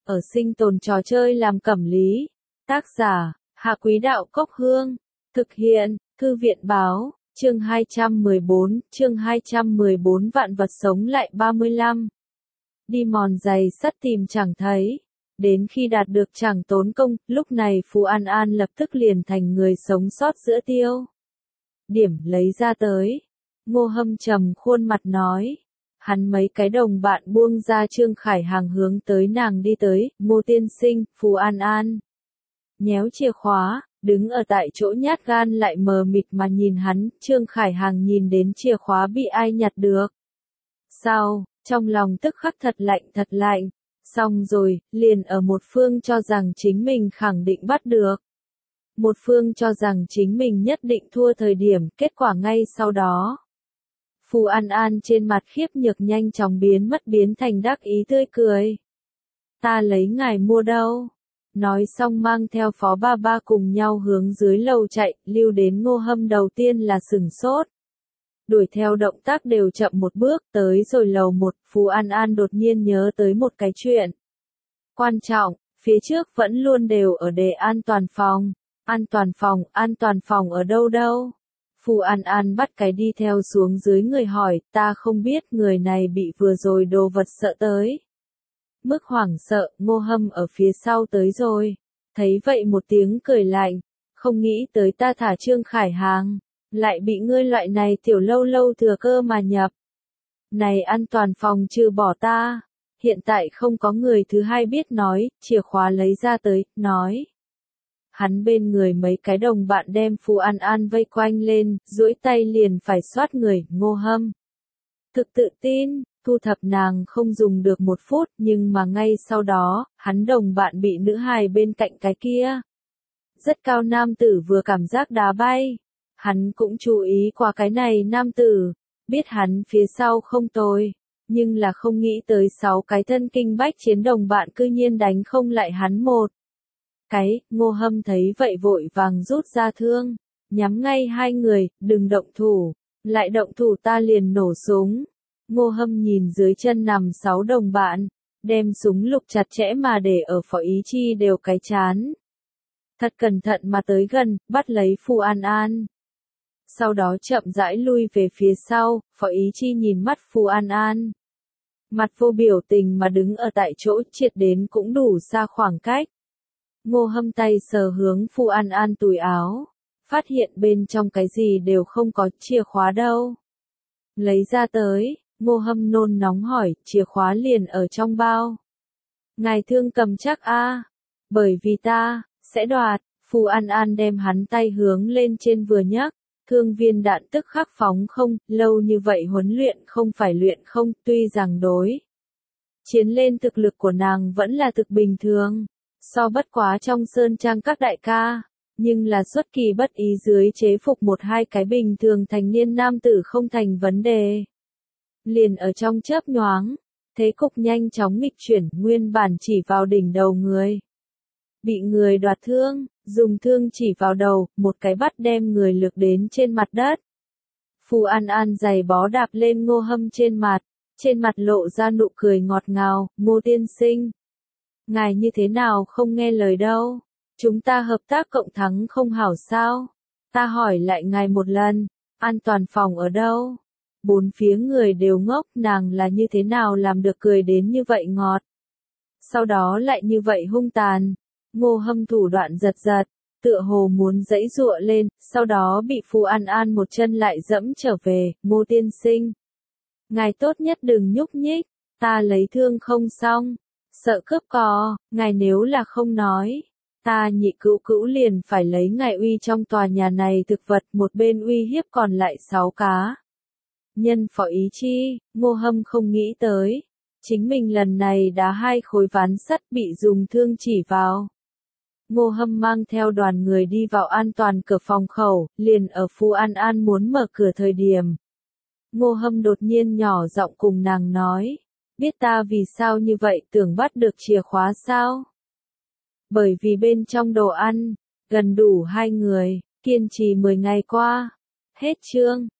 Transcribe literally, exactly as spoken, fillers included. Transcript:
ở sinh tồn trò chơi làm cẩm lý. Tác giả, Hạ Quý Đạo Cốc Hương. Thực hiện, Thư viện Báo, chương hai trăm mười bốn, chương hai trăm mười bốn vạn vật sống lại ba mươi lăm. Đi mòn giày sắt tìm chẳng thấy. Đến khi đạt được chẳng tốn công, lúc này Phù An An lập tức liền thành người sống sót giữa tiêu. Điểm lấy ra tới. Ngô Hâm trầm khuôn mặt nói. Hắn mấy cái đồng bạn buông ra Trương Khải Hàng hướng tới nàng đi tới, Ngô tiên sinh, Phù An An. Nhéo chìa khóa, đứng ở tại chỗ nhát gan lại mờ mịt mà nhìn hắn, Trương Khải Hàng nhìn đến chìa khóa bị ai nhặt được. Sao, trong lòng tức khắc thật lạnh thật lạnh, xong rồi, liền ở một phương cho rằng chính mình khẳng định bắt được. Một phương cho rằng chính mình nhất định thua thời điểm, kết quả ngay sau đó. Phù An An trên mặt khiếp nhược nhanh chóng biến mất biến thành đắc ý tươi cười. Ta lấy ngài mua đâu? Nói xong mang theo Phó Ba Ba cùng nhau hướng dưới lầu chạy, lưu đến Ngô Hâm đầu tiên là sửng sốt. Đuổi theo động tác đều chậm một bước, tới rồi lầu một, Phù An An đột nhiên nhớ tới một cái chuyện. Quan trọng, phía trước vẫn luôn đều ở đề an toàn phòng. An toàn phòng, an toàn phòng ở đâu đâu? Phù An An bắt cái đi theo xuống dưới người hỏi, ta không biết người này bị vừa rồi đồ vật sợ tới. Mức hoảng sợ, Ngô Hâm ở phía sau tới rồi. Thấy vậy một tiếng cười lạnh, không nghĩ tới ta thả Trương Khải Hàng, lại bị ngươi loại này tiểu lâu lâu thừa cơ mà nhập. Này an toàn phòng trừ bỏ ta, hiện tại không có người thứ hai biết nói, chìa khóa lấy ra tới, nói. Hắn bên người mấy cái đồng bạn đem Phù An An vây quanh lên, duỗi tay liền phải xoát người, Ngô Hâm. Thực tự tin, thu thập nàng không dùng được một phút, nhưng mà ngay sau đó, hắn đồng bạn bị nữ hài bên cạnh cái kia. Rất cao nam tử vừa cảm giác đá bay. Hắn cũng chú ý qua cái này nam tử, biết hắn phía sau không tồi, nhưng là không nghĩ tới sáu cái thân kinh bách chiến đồng bạn cư nhiên đánh không lại hắn một. Cái, Ngô Hâm thấy vậy vội vàng rút ra thương, nhắm ngay hai người, đừng động thủ, lại động thủ ta liền nổ súng. Ngô Hâm nhìn dưới chân nằm sáu đồng bạn, đem súng lục chặt chẽ mà để ở Phó Ý Chi đều cái chán. Thật cẩn thận mà tới gần, bắt lấy Phù An An. Sau đó chậm rãi lui về phía sau, Phó Ý Chi nhìn mắt Phù An An. Mặt vô biểu tình mà đứng ở tại chỗ triệt đến cũng đủ xa khoảng cách. Ngô Hâm tay sờ hướng Phù An An túi áo, phát hiện bên trong cái gì đều không có, chìa khóa đâu. Lấy ra tới, Ngô Hâm nôn nóng hỏi, chìa khóa liền ở trong bao. Ngài thương cầm chắc a, bởi vì ta, sẽ đoạt, Phù An An đem hắn tay hướng lên trên vừa nhấc, thương viên đạn tức khắc phóng không, lâu như vậy huấn luyện không phải luyện không, tuy rằng đối. Chiến lên thực lực của nàng vẫn là thực bình thường. So bất quá trong sơn trang các đại ca, nhưng là xuất kỳ bất ý dưới chế phục một hai cái bình thường thành niên nam tử không thành vấn đề. Liền ở trong chớp nhoáng, thế cục nhanh chóng nghịch chuyển, nguyên bản chỉ vào đỉnh đầu người. Bị người đoạt thương, dùng thương chỉ vào đầu, một cái bắt đem người lược đến trên mặt đất. Phù An An giày bó đạp lên Ngô Hâm trên mặt, trên mặt lộ ra nụ cười ngọt ngào, Ngô tiên sinh. Ngài như thế nào không nghe lời đâu, chúng ta hợp tác cộng thắng không hảo sao, ta hỏi lại ngài một lần, an toàn phòng ở đâu, bốn phía người đều ngốc nàng là như thế nào làm được cười đến như vậy ngọt, sau đó lại như vậy hung tàn, Ngô Hâm thủ đoạn giật giật, tựa hồ muốn giãy giụa lên, sau đó bị Phù An An một chân lại dẫm trở về, Ngô tiên sinh. Ngài tốt nhất đừng nhúc nhích, ta lấy thương không xong. Sợ cướp cò, ngài nếu là không nói, ta nhị cữu cữu liền phải lấy ngài uy trong tòa nhà này thực vật một bên uy hiếp còn lại sáu cá. Nhân Phó Ý Chi, Ngô Hâm không nghĩ tới, chính mình lần này đá hai khối ván sắt bị dùng thương chỉ vào. Ngô Hâm mang theo đoàn người đi vào an toàn cửa phòng khẩu, liền ở Phù An An muốn mở cửa thời điểm. Ngô Hâm đột nhiên nhỏ giọng cùng nàng nói. Biết ta vì sao như vậy tưởng bắt được chìa khóa sao? Bởi vì bên trong đồ ăn, gần đủ hai người, kiên trì mười ngày qua. Hết chương.